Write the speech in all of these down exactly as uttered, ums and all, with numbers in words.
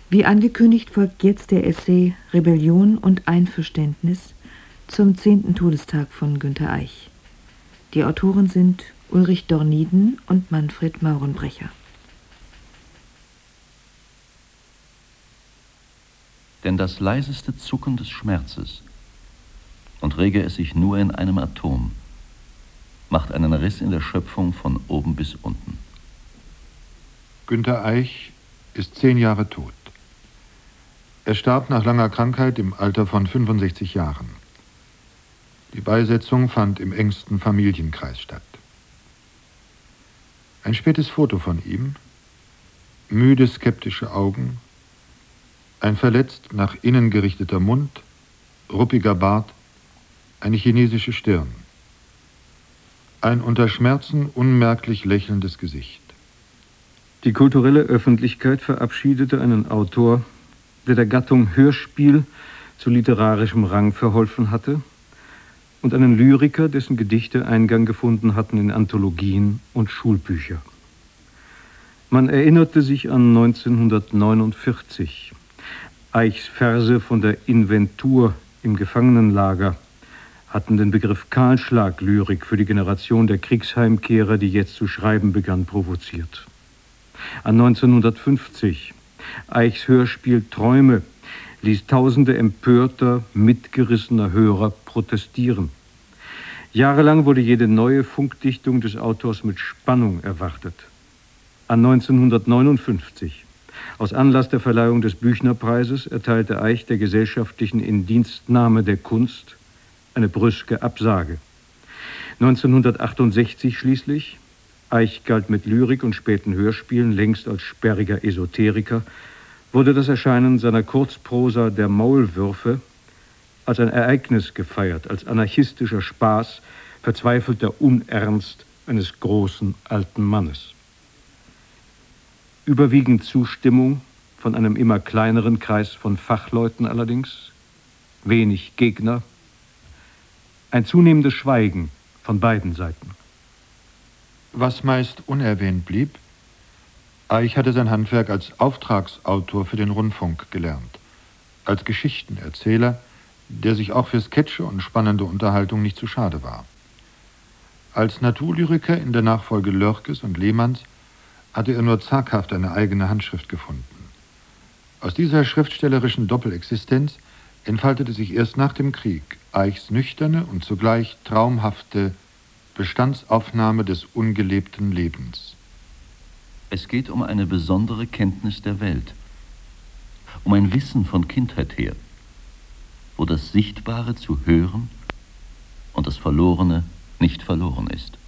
Wie angekündigt folgt jetzt der Essay Rebellion und Einverständnis zum zehnten Todestag von Günter Eich. Die Autoren sind Ulrich Dorniden und Manfred Maurenbrecher. Denn das leiseste Zucken des Schmerzes, und rege es sich nur in einem Atom, macht einen Riss in der Schöpfung von oben bis unten. Günter Eich ist zehn Jahre tot. Er starb nach langer Krankheit im Alter von fünfundsechzig Jahren. Die Beisetzung fand im engsten Familienkreis statt. Ein spätes Foto von ihm, müde skeptische Augen, ein verletzt nach innen gerichteter Mund, ruppiger Bart, eine chinesische Stirn. Ein unter Schmerzen unmerklich lächelndes Gesicht. Die kulturelle Öffentlichkeit verabschiedete einen Autor, der der Gattung Hörspiel zu literarischem Rang verholfen hatte, und einen Lyriker, dessen Gedichte Eingang gefunden hatten in Anthologien und Schulbücher. Man erinnerte sich an neunzehnhundertneunundvierzig. Eichs Verse von der Inventur im Gefangenenlager hatten den Begriff Kahlschlag-Lyrik für die Generation der Kriegsheimkehrer, die jetzt zu schreiben begann, provoziert. An neunzehnhundertfünfzig. Eichs Hörspiel Träume ließ tausende empörter, mitgerissener Hörer protestieren. Jahrelang wurde jede neue Funkdichtung des Autors mit Spannung erwartet. An neunzehnhundertneunundfünfzig. Aus Anlass der Verleihung des Büchnerpreises erteilte Eich der gesellschaftlichen Indienstnahme der Kunst eine brüske Absage. neunzehnhundertachtundsechzig schließlich. Eich galt mit Lyrik und späten Hörspielen längst als sperriger Esoteriker, wurde das Erscheinen seiner Kurzprosa Der Maulwürfe als ein Ereignis gefeiert, als anarchistischer Spaß, verzweifelter Unernst eines großen alten Mannes. Überwiegend Zustimmung von einem immer kleineren Kreis von Fachleuten allerdings, wenig Gegner, ein zunehmendes Schweigen von beiden Seiten. Was meist unerwähnt blieb: Eich hatte sein Handwerk als Auftragsautor für den Rundfunk gelernt, als Geschichtenerzähler, der sich auch für Sketche und spannende Unterhaltung nicht zu schade war. Als Naturlyriker in der Nachfolge Lörkes und Lehmanns hatte er nur zaghaft eine eigene Handschrift gefunden. Aus dieser schriftstellerischen Doppelexistenz entfaltete sich erst nach dem Krieg Eichs nüchterne und zugleich traumhafte Bestandsaufnahme des ungelebten Lebens. Es geht um eine besondere Kenntnis der Welt, um ein Wissen von Kindheit her, wo das Sichtbare zu hören und das Verlorene nicht verloren ist.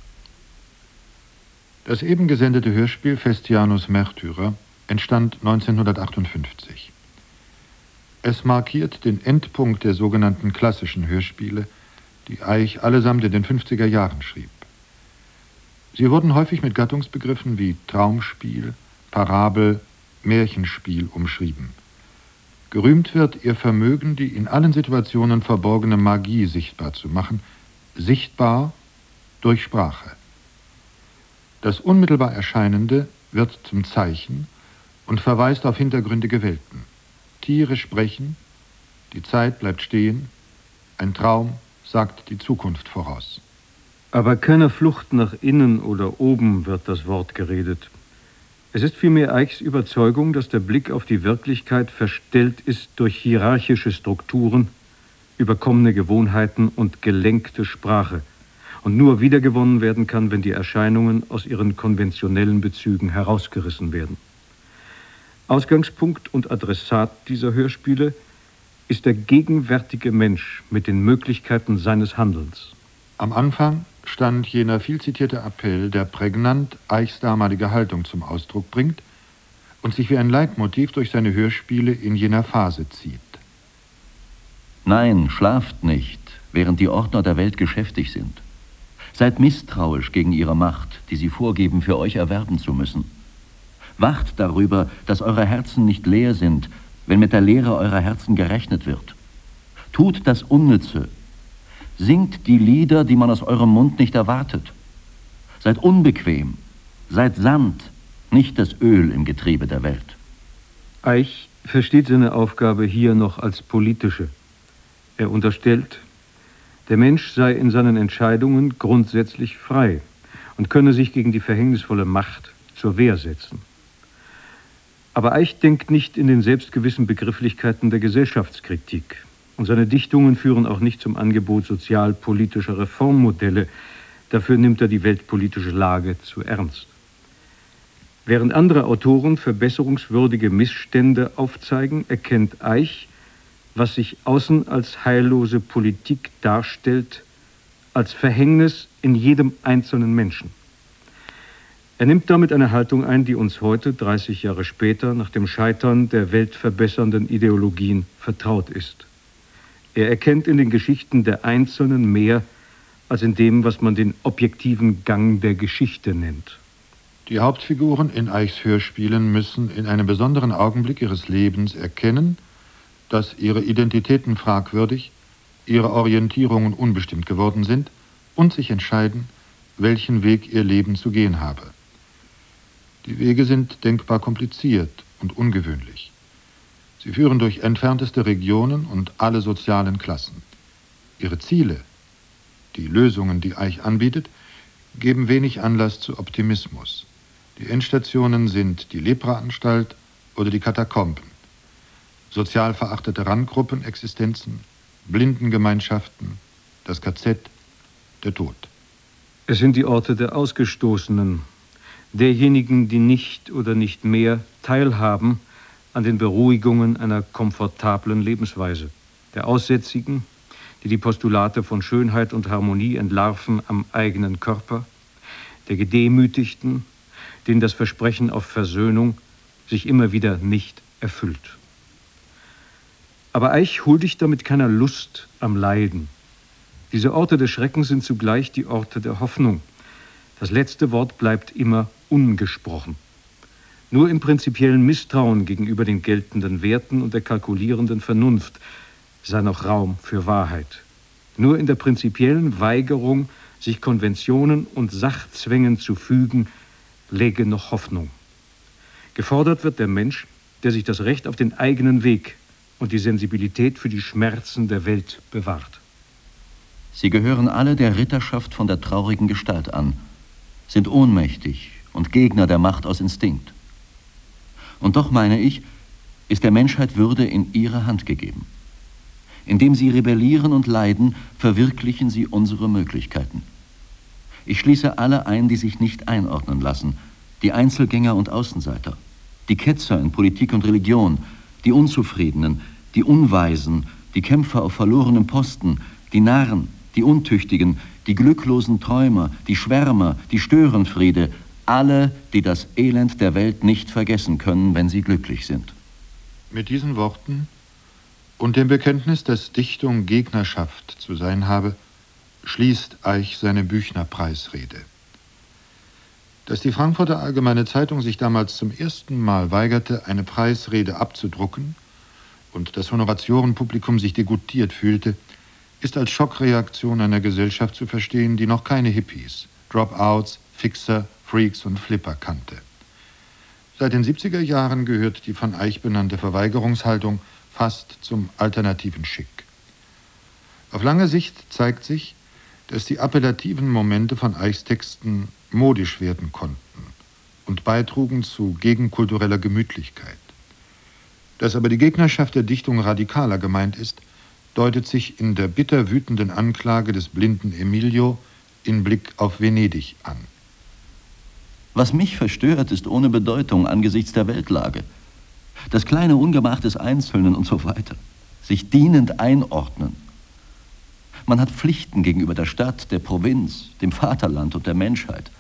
Das eben gesendete Hörspiel Festianus Märtyrer entstand neunzehnhundertachtundfünfzig. Es markiert den Endpunkt der sogenannten klassischen Hörspiele, die Eich allesamt in den fünfziger Jahren schrieb. Sie wurden häufig mit Gattungsbegriffen wie Traumspiel, Parabel, Märchenspiel umschrieben. Gerühmt wird ihr Vermögen, die in allen Situationen verborgene Magie sichtbar zu machen, sichtbar durch Sprache. Das unmittelbar Erscheinende wird zum Zeichen und verweist auf hintergründige Welten. Tiere sprechen, die Zeit bleibt stehen, ein Traum sagt die Zukunft voraus. Aber keiner Flucht nach innen oder oben wird das Wort geredet. Es ist vielmehr Eichs Überzeugung, dass der Blick auf die Wirklichkeit verstellt ist durch hierarchische Strukturen, überkommene Gewohnheiten und gelenkte Sprache und nur wiedergewonnen werden kann, wenn die Erscheinungen aus ihren konventionellen Bezügen herausgerissen werden. Ausgangspunkt und Adressat dieser Hörspiele ist der gegenwärtige Mensch mit den Möglichkeiten seines Handelns. Am Anfang stand jener vielzitierte Appell, der prägnant Eichs damalige Haltung zum Ausdruck bringt und sich wie ein Leitmotiv durch seine Hörspiele in jener Phase zieht. Nein, schlaft nicht, während die Ordner der Welt geschäftig sind. Seid misstrauisch gegen ihre Macht, die sie vorgeben, für euch erwerben zu müssen. Wacht darüber, dass eure Herzen nicht leer sind, wenn mit der Leere eurer Herzen gerechnet wird. Tut das Unnütze. Singt die Lieder, die man aus eurem Mund nicht erwartet. Seid unbequem, seid Sand, nicht das Öl im Getriebe der Welt. Eich versteht seine Aufgabe hier noch als politische. Er unterstellt, der Mensch sei in seinen Entscheidungen grundsätzlich frei und könne sich gegen die verhängnisvolle Macht zur Wehr setzen. Aber Eich denkt nicht in den selbstgewissen Begrifflichkeiten der Gesellschaftskritik. Und seine Dichtungen führen auch nicht zum Angebot sozialpolitischer Reformmodelle. Dafür nimmt er die weltpolitische Lage zu ernst. Während andere Autoren verbesserungswürdige Missstände aufzeigen, erkennt Eich, was sich außen als heillose Politik darstellt, als Verhängnis in jedem einzelnen Menschen. Er nimmt damit eine Haltung ein, die uns heute, dreißig Jahre später, nach dem Scheitern der weltverbessernden Ideologien vertraut ist. Er erkennt in den Geschichten der Einzelnen mehr als in dem, was man den objektiven Gang der Geschichte nennt. Die Hauptfiguren in Eichs Hörspielen müssen in einem besonderen Augenblick ihres Lebens erkennen, dass ihre Identitäten fragwürdig, ihre Orientierungen unbestimmt geworden sind und sich entscheiden, welchen Weg ihr Leben zu gehen habe. Die Wege sind denkbar kompliziert und ungewöhnlich. Sie führen durch entfernteste Regionen und alle sozialen Klassen. Ihre Ziele, die Lösungen, die Eich anbietet, geben wenig Anlass zu Optimismus. Die Endstationen sind die Lepraanstalt oder die Katakomben, sozial verachtete Randgruppenexistenzen, Blindengemeinschaften, das K Z, der Tod. Es sind die Orte der Ausgestoßenen, derjenigen, die nicht oder nicht mehr teilhaben an den Beruhigungen einer komfortablen Lebensweise, der Aussätzigen, die die Postulate von Schönheit und Harmonie entlarven am eigenen Körper, der Gedemütigten, denen das Versprechen auf Versöhnung sich immer wieder nicht erfüllt. Aber Eich huldigt damit keiner Lust am Leiden. Diese Orte des Schreckens sind zugleich die Orte der Hoffnung. Das letzte Wort bleibt immer ungesprochen. Nur im prinzipiellen Misstrauen gegenüber den geltenden Werten und der kalkulierenden Vernunft sei noch Raum für Wahrheit. Nur in der prinzipiellen Weigerung, sich Konventionen und Sachzwängen zu fügen, läge noch Hoffnung. Gefordert wird der Mensch, der sich das Recht auf den eigenen Weg und die Sensibilität für die Schmerzen der Welt bewahrt. Sie gehören alle der Ritterschaft von der traurigen Gestalt an, sind ohnmächtig und Gegner der Macht aus Instinkt. Und doch, meine ich, ist der Menschheit Würde in ihre Hand gegeben. Indem sie rebellieren und leiden, verwirklichen sie unsere Möglichkeiten. Ich schließe alle ein, die sich nicht einordnen lassen, die Einzelgänger und Außenseiter, die Ketzer in Politik und Religion, die Unzufriedenen, die Unweisen, die Kämpfer auf verlorenem Posten, die Narren, die Untüchtigen, die glücklosen Träumer, die Schwärmer, die Störenfriede, alle, die das Elend der Welt nicht vergessen können, wenn sie glücklich sind. Mit diesen Worten und dem Bekenntnis, dass Dichtung Gegnerschaft zu sein habe, schließt Eich seine Büchner-Preisrede. Dass die Frankfurter Allgemeine Zeitung sich damals zum ersten Mal weigerte, eine Preisrede abzudrucken und das Honoratiorenpublikum sich degoutiert fühlte, ist als Schockreaktion einer Gesellschaft zu verstehen, die noch keine Hippies, Dropouts, Fixer, Freaks und Flipper kannte. Seit den siebziger Jahren gehört die von Eich benannte Verweigerungshaltung fast zum alternativen Schick. Auf lange Sicht zeigt sich, dass die appellativen Momente von Eichs Texten modisch werden konnten und beitrugen zu gegenkultureller Gemütlichkeit. Dass aber die Gegnerschaft der Dichtung radikaler gemeint ist, deutet sich in der bitter wütenden Anklage des blinden Emilio in Blick auf Venedig an. Was mich verstört, ist ohne Bedeutung angesichts der Weltlage. Das kleine Ungemach des Einzelnen und so weiter. Sich dienend einordnen. Man hat Pflichten gegenüber der Stadt, der Provinz, dem Vaterland und der Menschheit.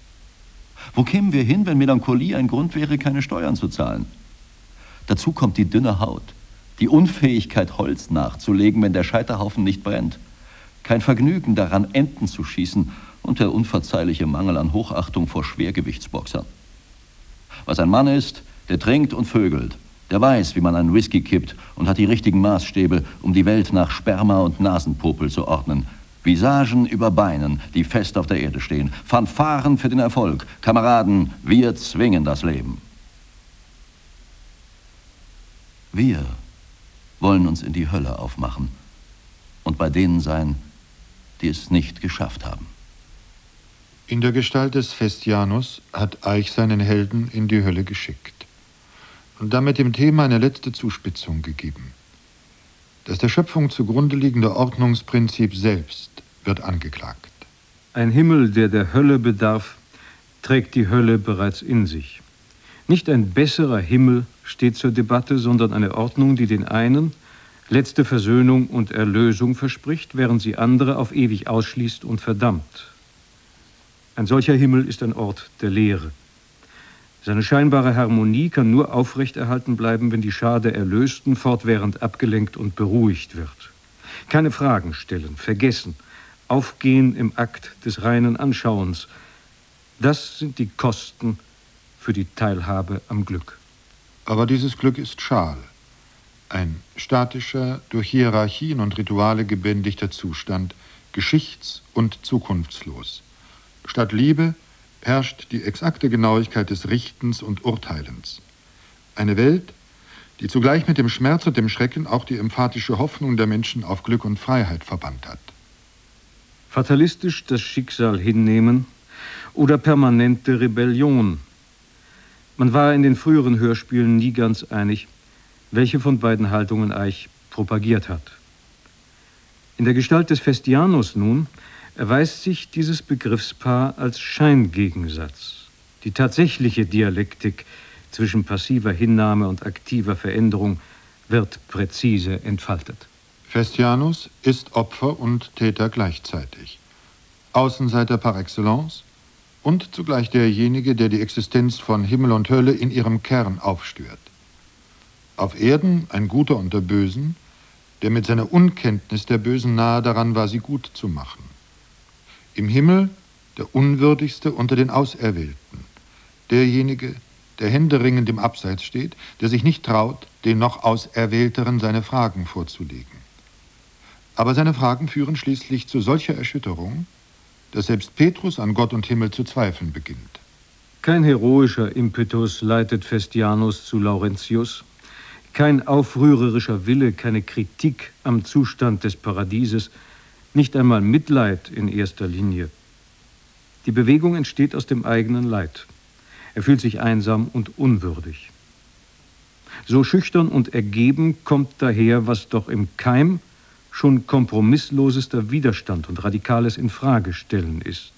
Wo kämen wir hin, wenn Melancholie ein Grund wäre, keine Steuern zu zahlen? Dazu kommt die dünne Haut, die Unfähigkeit, Holz nachzulegen, wenn der Scheiterhaufen nicht brennt, kein Vergnügen daran, Enten zu schießen und der unverzeihliche Mangel an Hochachtung vor Schwergewichtsboxern. Was ein Mann ist, der trinkt und vögelt, der weiß, wie man einen Whisky kippt und hat die richtigen Maßstäbe, um die Welt nach Sperma und Nasenpopel zu ordnen. Visagen über Beinen, die fest auf der Erde stehen. Fanfaren für den Erfolg. Kameraden, wir zwingen das Leben. Wir wollen uns in die Hölle aufmachen und bei denen sein, die es nicht geschafft haben. In der Gestalt des Festianus hat Eich seinen Helden in die Hölle geschickt und damit dem Thema eine letzte Zuspitzung gegeben. Das der Schöpfung zugrunde liegende Ordnungsprinzip selbst wird angeklagt. Ein Himmel, der der Hölle bedarf, trägt die Hölle bereits in sich. Nicht ein besserer Himmel steht zur Debatte, sondern eine Ordnung, die den einen letzte Versöhnung und Erlösung verspricht, während sie andere auf ewig ausschließt und verdammt. Ein solcher Himmel ist ein Ort der Leere. Seine scheinbare Harmonie kann nur aufrechterhalten bleiben, wenn die Schar der Erlösten fortwährend abgelenkt und beruhigt wird. Keine Fragen stellen, vergessen, aufgehen im Akt des reinen Anschauens. Das sind die Kosten für die Teilhabe am Glück. Aber dieses Glück ist schal. Ein statischer, durch Hierarchien und Rituale gebändigter Zustand, geschichts- und zukunftslos. Statt Liebe herrscht die exakte Genauigkeit des Richtens und Urteilens. Eine Welt, die zugleich mit dem Schmerz und dem Schrecken auch die emphatische Hoffnung der Menschen auf Glück und Freiheit verbannt hat. Fatalistisch das Schicksal hinnehmen oder permanente Rebellion. Man war in den früheren Hörspielen nie ganz einig, welche von beiden Haltungen Eich propagiert hat. In der Gestalt des Festianus nun erweist sich dieses Begriffspaar als Scheingegensatz. Die tatsächliche Dialektik zwischen passiver Hinnahme und aktiver Veränderung wird präzise entfaltet. Festianus ist Opfer und Täter gleichzeitig. Außenseiter par excellence und zugleich derjenige, der die Existenz von Himmel und Hölle in ihrem Kern aufstört. Auf Erden ein Guter unter Bösen, der mit seiner Unkenntnis der Bösen nahe daran war, sie gut zu machen. Im Himmel der Unwürdigste unter den Auserwählten, derjenige, der händeringend im Abseits steht, der sich nicht traut, den noch Auserwählteren seine Fragen vorzulegen. Aber seine Fragen führen schließlich zu solcher Erschütterung, dass selbst Petrus an Gott und Himmel zu zweifeln beginnt. Kein heroischer Impetus leitet Festianus zu Laurentius, kein aufrührerischer Wille, keine Kritik am Zustand des Paradieses, nicht einmal Mitleid in erster Linie. Die Bewegung entsteht aus dem eigenen Leid. Er fühlt sich einsam und unwürdig. So schüchtern und ergeben kommt daher, was doch im Keim schon kompromisslosester Widerstand und radikales Infragestellen ist.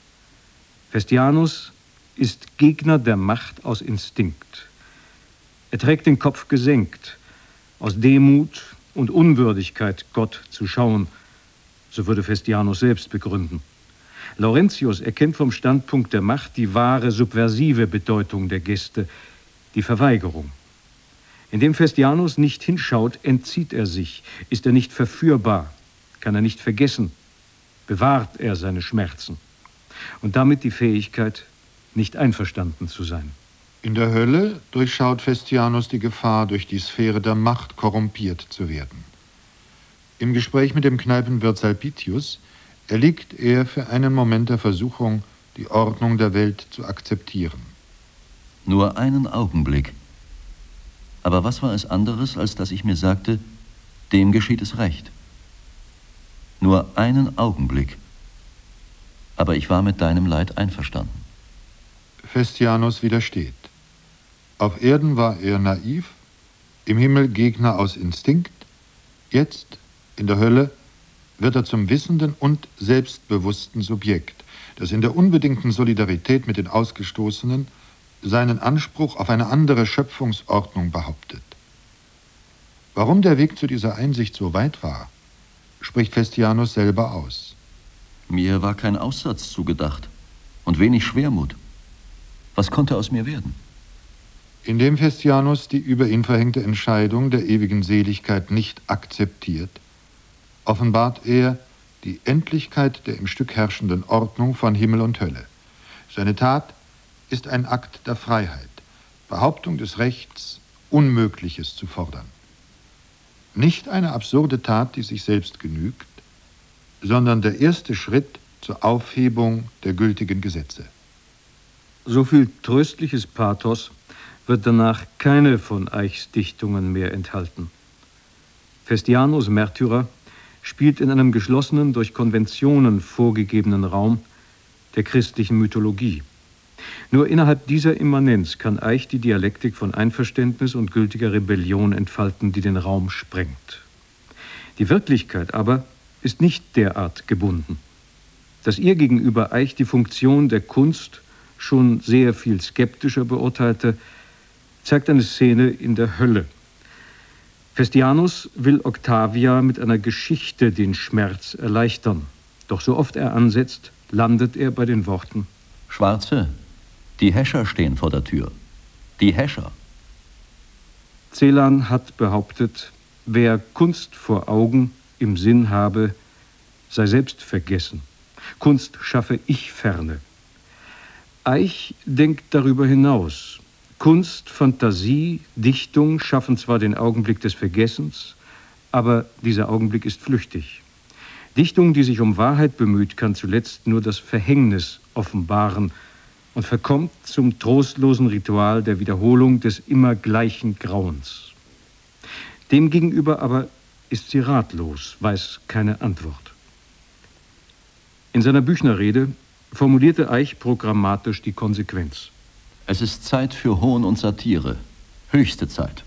Festianus ist Gegner der Macht aus Instinkt. Er trägt den Kopf gesenkt, aus Demut und Unwürdigkeit Gott zu schauen. So würde Festianus selbst begründen. Laurentius erkennt vom Standpunkt der Macht die wahre subversive Bedeutung der Geste, die Verweigerung. Indem Festianus nicht hinschaut, entzieht er sich. Ist er nicht verführbar, kann er nicht vergessen, bewahrt er seine Schmerzen und damit die Fähigkeit, nicht einverstanden zu sein. In der Hölle durchschaut Festianus die Gefahr, durch die Sphäre der Macht korrumpiert zu werden. Im Gespräch mit dem Kneipenwirt Salpitius erliegt er für einen Moment der Versuchung, die Ordnung der Welt zu akzeptieren. Nur einen Augenblick. Aber was war es anderes, als dass ich mir sagte, dem geschieht es recht. Nur einen Augenblick. Aber ich war mit deinem Leid einverstanden. Festianus widersteht. Auf Erden war er naiv, im Himmel Gegner aus Instinkt, jetzt in der Hölle wird er zum wissenden und selbstbewussten Subjekt, das in der unbedingten Solidarität mit den Ausgestoßenen seinen Anspruch auf eine andere Schöpfungsordnung behauptet. Warum der Weg zu dieser Einsicht so weit war, spricht Festianus selber aus. Mir war kein Aussatz zugedacht und wenig Schwermut. Was konnte aus mir werden? Indem Festianus die über ihn verhängte Entscheidung der ewigen Seligkeit nicht akzeptiert, offenbart er die Endlichkeit der im Stück herrschenden Ordnung von Himmel und Hölle. Seine Tat ist ein Akt der Freiheit, Behauptung des Rechts, Unmögliches zu fordern. Nicht eine absurde Tat, die sich selbst genügt, sondern der erste Schritt zur Aufhebung der gültigen Gesetze. So viel tröstliches Pathos wird danach keine von Eichs Dichtungen mehr enthalten. Vestianus Märtyrer spielt in einem geschlossenen, durch Konventionen vorgegebenen Raum der christlichen Mythologie. Nur innerhalb dieser Immanenz kann Eich die Dialektik von Einverständnis und gültiger Rebellion entfalten, die den Raum sprengt. Die Wirklichkeit aber ist nicht derart gebunden. Dass ihr gegenüber Eich die Funktion der Kunst schon sehr viel skeptischer beurteilte, zeigt eine Szene in der Hölle. Vestianus will Octavia mit einer Geschichte den Schmerz erleichtern. Doch so oft er ansetzt, landet er bei den Worten: Schwarze, die Häscher stehen vor der Tür. Die Häscher. Celan hat behauptet, wer Kunst vor Augen im Sinn habe, sei selbst vergessen. Kunst schaffe Ich-Ferne. Eich denkt darüber hinaus. Kunst, Fantasie, Dichtung schaffen zwar den Augenblick des Vergessens, aber dieser Augenblick ist flüchtig. Dichtung, die sich um Wahrheit bemüht, kann zuletzt nur das Verhängnis offenbaren und verkommt zum trostlosen Ritual der Wiederholung des immer gleichen Grauens. Demgegenüber aber ist sie ratlos, weiß keine Antwort. In seiner Büchnerrede formulierte Eich programmatisch die Konsequenz. Es ist Zeit für Hohn und Satire. Höchste Zeit.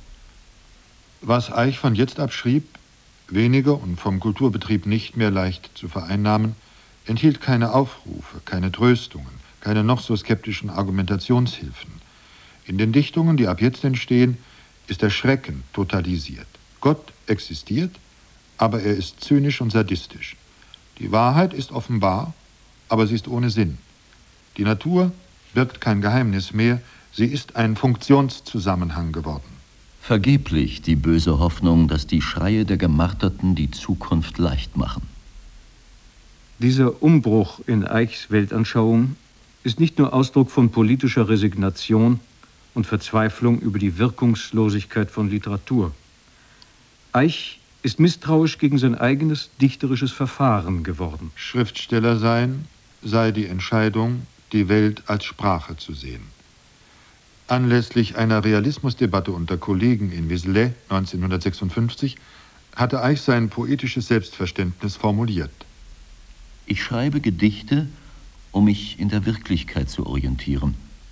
Was Eich von jetzt ab schrieb, weniger und vom Kulturbetrieb nicht mehr leicht zu vereinnahmen, enthielt keine Aufrufe, keine Tröstungen, keine noch so skeptischen Argumentationshilfen. In den Dichtungen, die ab jetzt entstehen, ist der Schrecken totalisiert. Gott existiert, aber er ist zynisch und sadistisch. Die Wahrheit ist offenbar, aber sie ist ohne Sinn. Die Natur birgt kein Geheimnis mehr, sie ist ein Funktionszusammenhang geworden. Vergeblich die böse Hoffnung, dass die Schreie der Gemarterten die Zukunft leicht machen. Dieser Umbruch in Eichs Weltanschauung ist nicht nur Ausdruck von politischer Resignation und Verzweiflung über die Wirkungslosigkeit von Literatur. Eich ist misstrauisch gegen sein eigenes dichterisches Verfahren geworden. Schriftsteller sein sei die Entscheidung, die Welt als Sprache zu sehen. Anlässlich einer Realismusdebatte unter Kollegen in Vézelay neunzehnhundertsechsundfünfzig hatte Eich sein poetisches Selbstverständnis formuliert. Ich schreibe Gedichte, um mich in der Wirklichkeit zu orientieren.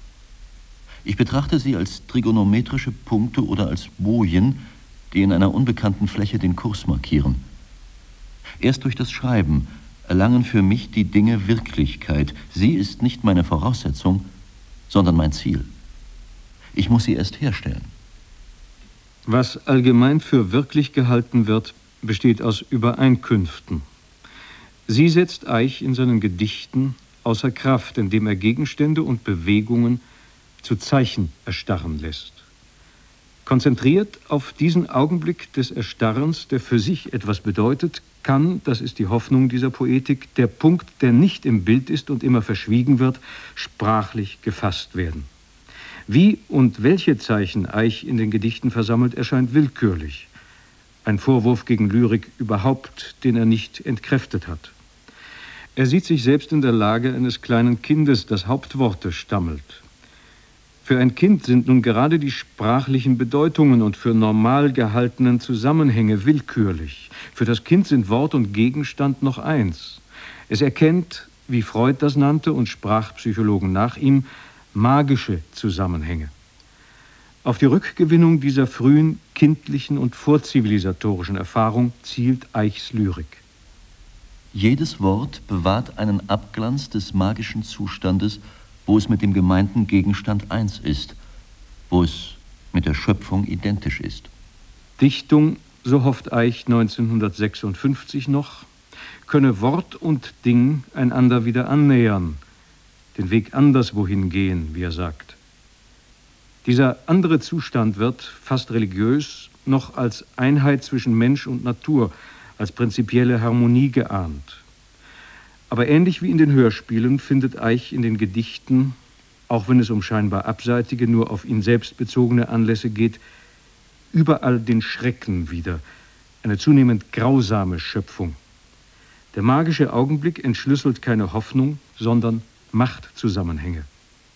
Ich betrachte sie als trigonometrische Punkte oder als Bojen, die in einer unbekannten Fläche den Kurs markieren. Erst durch das Schreiben erlangen für mich die Dinge Wirklichkeit. Sie ist nicht meine Voraussetzung, sondern mein Ziel. Ich muss sie erst herstellen. Was allgemein für wirklich gehalten wird, besteht aus Übereinkünften. Sie setzt Eich in seinen Gedichten außer Kraft, indem er Gegenstände und Bewegungen zu Zeichen erstarren lässt. Konzentriert auf diesen Augenblick des Erstarrens, der für sich etwas bedeutet, kann, das ist die Hoffnung dieser Poetik, der Punkt, der nicht im Bild ist und immer verschwiegen wird, sprachlich gefasst werden. Wie und welche Zeichen Eich in den Gedichten versammelt, erscheint willkürlich. Ein Vorwurf gegen Lyrik überhaupt, den er nicht entkräftet hat. Er sieht sich selbst in der Lage eines kleinen Kindes, das Hauptworte stammelt. Für ein Kind sind nun gerade die sprachlichen Bedeutungen und für normal gehaltenen Zusammenhänge willkürlich. Für das Kind sind Wort und Gegenstand noch eins. Es erkennt, wie Freud das nannte und Sprachpsychologen nach ihm, magische Zusammenhänge. Auf die Rückgewinnung dieser frühen, kindlichen und vorzivilisatorischen Erfahrung zielt Eichs Lyrik. Jedes Wort bewahrt einen Abglanz des magischen Zustandes, wo es mit dem gemeinten Gegenstand eins ist, wo es mit der Schöpfung identisch ist. Dichtung, so hofft Eich neunzehnhundertsechsundfünfzig noch, könne Wort und Ding einander wieder annähern, den Weg anderswohin gehen, wie er sagt. Dieser andere Zustand wird, fast religiös, noch als Einheit zwischen Mensch und Natur, als prinzipielle Harmonie geahnt. Aber ähnlich wie in den Hörspielen findet Eich in den Gedichten, auch wenn es um scheinbar abseitige, nur auf ihn selbst bezogene Anlässe geht, überall den Schrecken wieder, eine zunehmend grausame Schöpfung. Der magische Augenblick entschlüsselt keine Hoffnung, sondern Machtzusammenhänge.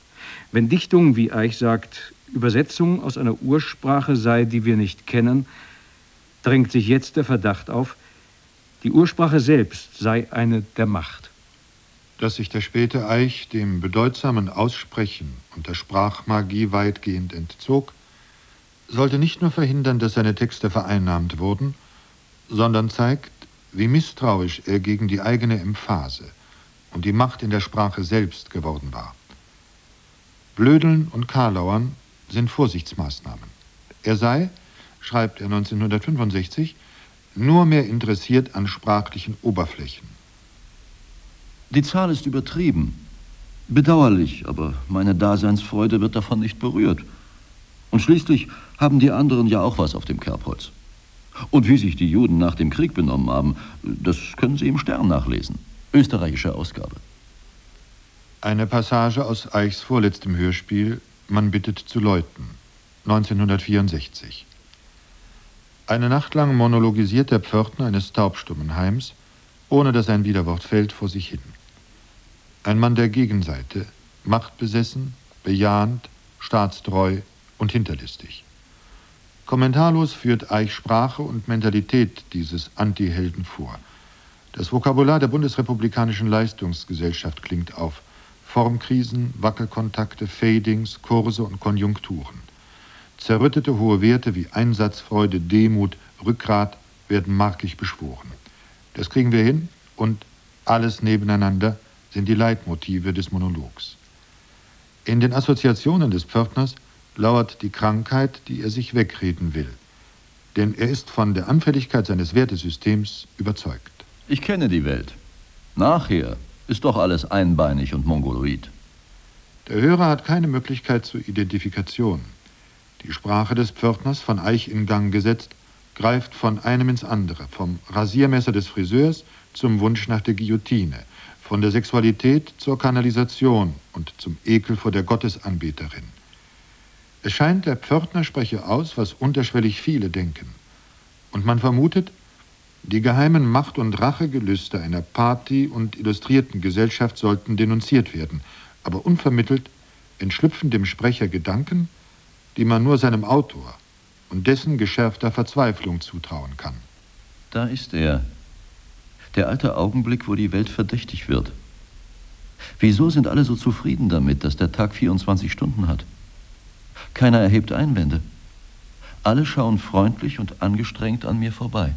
Wenn Dichtung, wie Eich sagt, Übersetzung aus einer Ursprache sei, die wir nicht kennen, drängt sich jetzt der Verdacht auf, die Ursprache selbst sei eine der Macht. Dass sich der späte Eich dem bedeutsamen Aussprechen und der Sprachmagie weitgehend entzog, sollte nicht nur verhindern, dass seine Texte vereinnahmt wurden, sondern zeigt, wie misstrauisch er gegen die eigene Emphase und die Macht in der Sprache selbst geworden war. Blödeln und Karlauern sind Vorsichtsmaßnahmen. Er sei, schreibt er neunzehnhundertfünfundsechzig, nur mehr interessiert an sprachlichen Oberflächen. Die Zahl ist übertrieben. Bedauerlich, aber meine Daseinsfreude wird davon nicht berührt. Und schließlich haben die anderen ja auch was auf dem Kerbholz. Und wie sich die Juden nach dem Krieg benommen haben, das können Sie im Stern nachlesen. Österreichische Ausgabe. Eine Passage aus Eichs vorletztem Hörspiel »Man bittet zu läuten«, neunzehnhundertvierundsechzig. Eine Nacht lang monologisiert der Pförtner eines taubstummen Heims, ohne dass ein Widerwort fällt, vor sich hin. Ein Mann der Gegenseite, machtbesessen, bejahend, staatstreu und hinterlistig. Kommentarlos führt Eich Sprache und Mentalität dieses Antihelden vor. Das Vokabular der bundesrepublikanischen Leistungsgesellschaft klingt auf. Formkrisen, Wackelkontakte, Fadings, Kurse und Konjunkturen. Zerrüttete hohe Werte wie Einsatzfreude, Demut, Rückgrat werden markig beschworen. Das kriegen wir hin und alles nebeneinander sind die Leitmotive des Monologs. In den Assoziationen des Pförtners lauert die Krankheit, die er sich wegreden will. Denn er ist von der Anfälligkeit seines Wertesystems überzeugt. Ich kenne die Welt. Nachher ist doch alles einbeinig und mongoloid. Der Hörer hat keine Möglichkeit zur Identifikation. Die Sprache des Pförtners, von Eich in Gang gesetzt, greift von einem ins andere, vom Rasiermesser des Friseurs zum Wunsch nach der Guillotine, von der Sexualität zur Kanalisation und zum Ekel vor der Gottesanbeterin. Es scheint, der Pförtner spreche aus, was unterschwellig viele denken. Und man vermutet, die geheimen Macht- und Rachegelüste einer Party- und illustrierten Gesellschaft sollten denunziert werden, aber unvermittelt entschlüpfen dem Sprecher Gedanken, die man nur seinem Autor und dessen geschärfter Verzweiflung zutrauen kann. Da ist er. Der alte Augenblick, wo die Welt verdächtig wird. Wieso sind alle so zufrieden damit, dass der Tag vierundzwanzig Stunden hat? Keiner erhebt Einwände. Alle schauen freundlich und angestrengt an mir vorbei.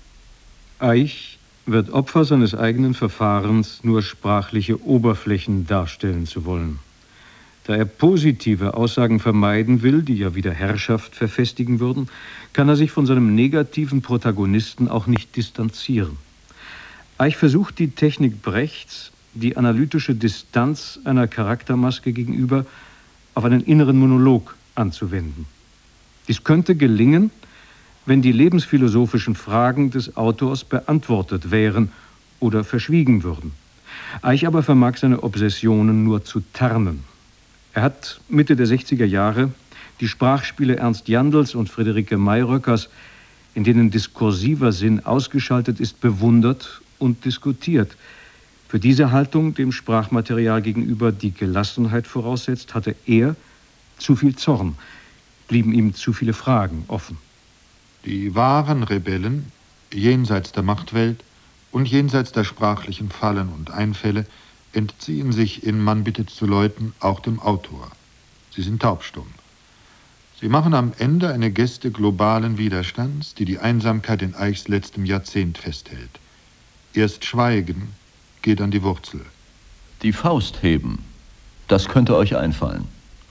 Eich wird Opfer seines eigenen Verfahrens, nur sprachliche Oberflächen darstellen zu wollen. Da er positive Aussagen vermeiden will, die ja wieder Herrschaft verfestigen würden, kann er sich von seinem negativen Protagonisten auch nicht distanzieren. Eich versucht die Technik Brechts, die analytische Distanz einer Charaktermaske gegenüber, auf einen inneren Monolog anzuwenden. Dies könnte gelingen, wenn die lebensphilosophischen Fragen des Autors beantwortet wären oder verschwiegen würden. Eich aber vermag seine Obsessionen nur zu tarnen. Er hat Mitte der sechziger Jahre die Sprachspiele Ernst Jandls und Friederike Mayröckers, in denen diskursiver Sinn ausgeschaltet ist, bewundert und diskutiert. Für diese Haltung dem Sprachmaterial gegenüber, die Gelassenheit voraussetzt, hatte er zu viel Zorn, blieben ihm zu viele Fragen offen. Die wahren Rebellen, jenseits der Machtwelt und jenseits der sprachlichen Fallen und Einfälle, entziehen sich in »Man bittet zu läuten« auch dem Autor. Sie sind taubstumm. Sie machen am Ende eine Geste globalen Widerstands, die die Einsamkeit in Eichs letztem Jahrzehnt festhält. Erst Schweigen geht an die Wurzel. Die Faust heben, das könnte euch einfallen.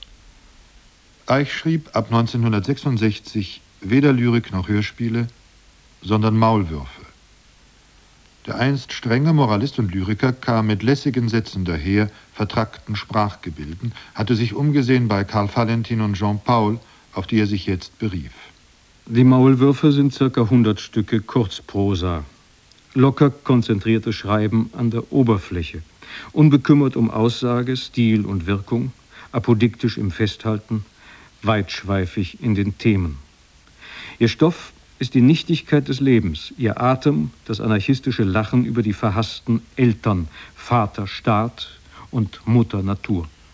Eich schrieb ab neunzehnhundertsechsundsechzig weder Lyrik noch Hörspiele, sondern Maulwürfe. Der einst strenge Moralist und Lyriker kam mit lässigen Sätzen daher, vertrackten Sprachgebilden, hatte sich umgesehen bei Karl Valentin und Jean Paul, auf die er sich jetzt berief. Die Maulwürfe sind circa hundert Stücke Kurzprosa. Locker konzentriertes Schreiben an der Oberfläche, unbekümmert um Aussage, Stil und Wirkung, apodiktisch im Festhalten, weitschweifig in den Themen. Ihr Stoff ist die Nichtigkeit des Lebens, ihr Atem das anarchistische Lachen über die verhassten Eltern, Vater Staat und Mutter Natur.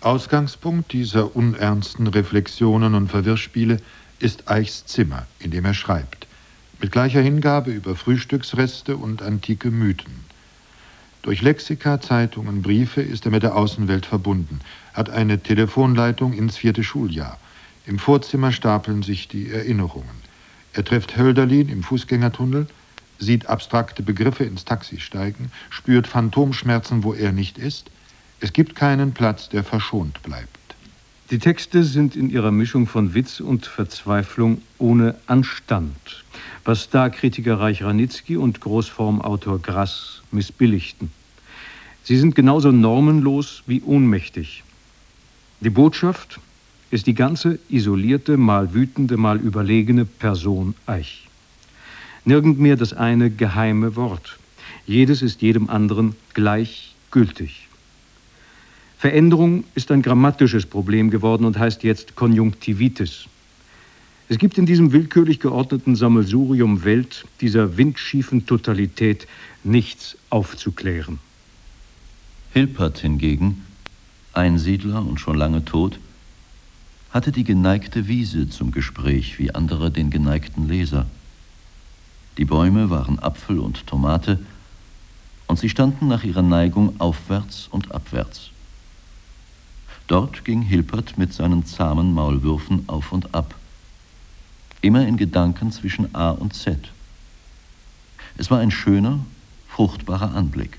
Ausgangspunkt dieser unernsten Reflexionen und Verwirrspiele ist Eichs Zimmer, in dem er schreibt, mit gleicher Hingabe über Frühstücksreste und antike Mythen. Durch Lexika, Zeitungen, Briefe ist er mit der Außenwelt verbunden, hat eine Telefonleitung ins vierte Schuljahr. Im Vorzimmer stapeln sich die Erinnerungen. Er trifft Hölderlin im Fußgängertunnel, sieht abstrakte Begriffe ins Taxi steigen, spürt Phantomschmerzen, wo er nicht ist. Es gibt keinen Platz, der verschont bleibt. Die Texte sind in ihrer Mischung von Witz und Verzweiflung ohne Anstand, was Starkritiker Reich Ranitzky und Großformautor Grass missbilligten. Sie sind genauso normenlos wie ohnmächtig. Die Botschaft ist die ganze isolierte, mal wütende, mal überlegene Person Eich. Nirgend mehr das eine geheime Wort. Jedes ist jedem anderen gleichgültig. Veränderung ist ein grammatisches Problem geworden und heißt jetzt Konjunktivitis. Es gibt in diesem willkürlich geordneten Sammelsurium Welt, dieser windschiefen Totalität, nichts aufzuklären. Hilpert hingegen, Einsiedler und schon lange tot, hatte die geneigte Wiese zum Gespräch wie andere den geneigten Leser. Die Bäume waren Apfel und Tomate und sie standen nach ihrer Neigung aufwärts und abwärts. Dort ging Hilpert mit seinen zahmen Maulwürfen auf und ab, immer in Gedanken zwischen A und Z. Es war ein schöner, fruchtbarer Anblick.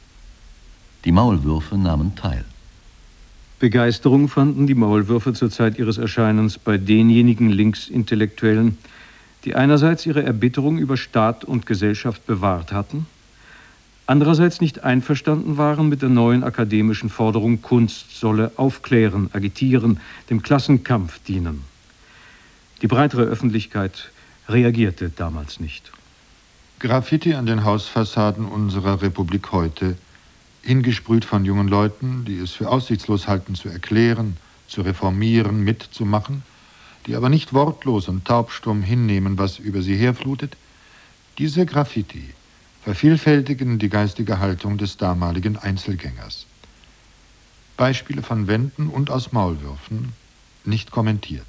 Die Maulwürfe nahmen teil. Begeisterung fanden die Maulwürfe zur Zeit ihres Erscheinens bei denjenigen Linksintellektuellen, die einerseits ihre Erbitterung über Staat und Gesellschaft bewahrt hatten, andererseits nicht einverstanden waren mit der neuen akademischen Forderung, Kunst solle aufklären, agitieren, dem Klassenkampf dienen. Die breitere Öffentlichkeit reagierte damals nicht. Graffiti an den Hausfassaden unserer Republik heute, hingesprüht von jungen Leuten, die es für aussichtslos halten, zu erklären, zu reformieren, mitzumachen, die aber nicht wortlos und taubstumm hinnehmen, was über sie herflutet, diese Graffiti vervielfältigen die geistige Haltung des damaligen Einzelgängers. Beispiele von Wänden und aus Maulwürfen, nicht kommentiert.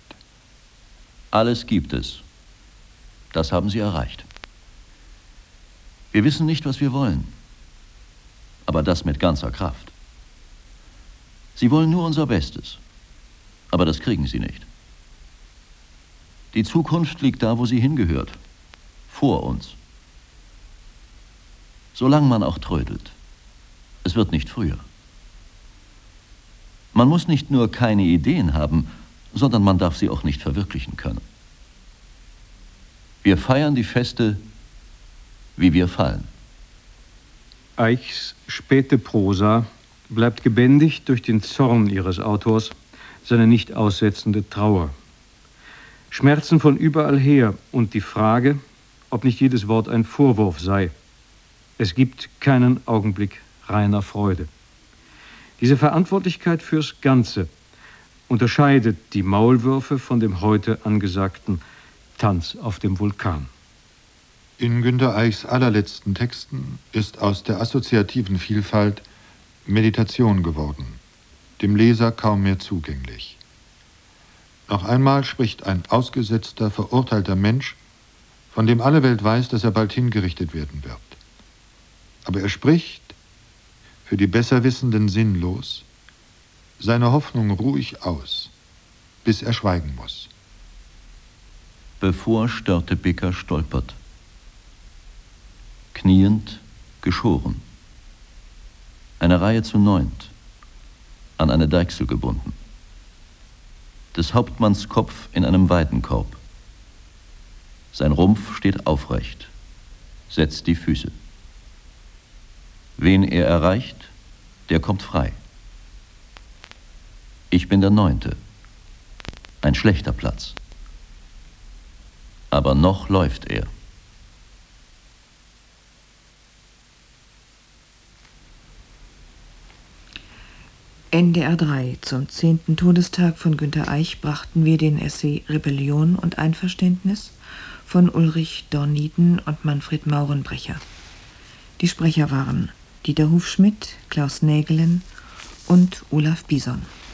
Alles gibt es. Das haben sie erreicht. Wir wissen nicht, was wir wollen, aber das mit ganzer Kraft. Sie wollen nur unser Bestes, aber das kriegen sie nicht. Die Zukunft liegt da, wo sie hingehört, vor uns. Solange man auch trödelt. Es wird nicht früher. Man muss nicht nur keine Ideen haben, sondern man darf sie auch nicht verwirklichen können. Wir feiern die Feste, wie wir fallen. Eichs späte Prosa bleibt gebändigt durch den Zorn ihres Autors, seine nicht aussetzende Trauer. Schmerzen von überall her und die Frage, ob nicht jedes Wort ein Vorwurf sei. Es gibt keinen Augenblick reiner Freude. Diese Verantwortlichkeit fürs Ganze unterscheidet die Maulwürfe von dem heute angesagten Tanz auf dem Vulkan. In Günter Eichs allerletzten Texten ist aus der assoziativen Vielfalt Meditation geworden, dem Leser kaum mehr zugänglich. Noch einmal spricht ein ausgesetzter, verurteilter Mensch, von dem alle Welt weiß, dass er bald hingerichtet werden wird. Aber er spricht, für die Besserwissenden sinnlos, seine Hoffnung ruhig aus, bis er schweigen muss. Bevor Störtebeker stolpert. Kniend, geschoren. Eine Reihe zu neunt, an eine Deichsel gebunden. Des Hauptmanns Kopf in einem Weidenkorb. Sein Rumpf steht aufrecht, setzt die Füße. Wen er erreicht, der kommt frei. Ich bin der Neunte. Ein schlechter Platz. Aber noch läuft er. N D R drei. Zum zehnten Todestag von Günter Eich brachten wir den Essay Rebellion und Einverständnis von Ulrich Dornieden und Manfred Maurenbrecher. Die Sprecher waren Dieter Hufschmidt, Klaus Nägelen und Olaf Bison.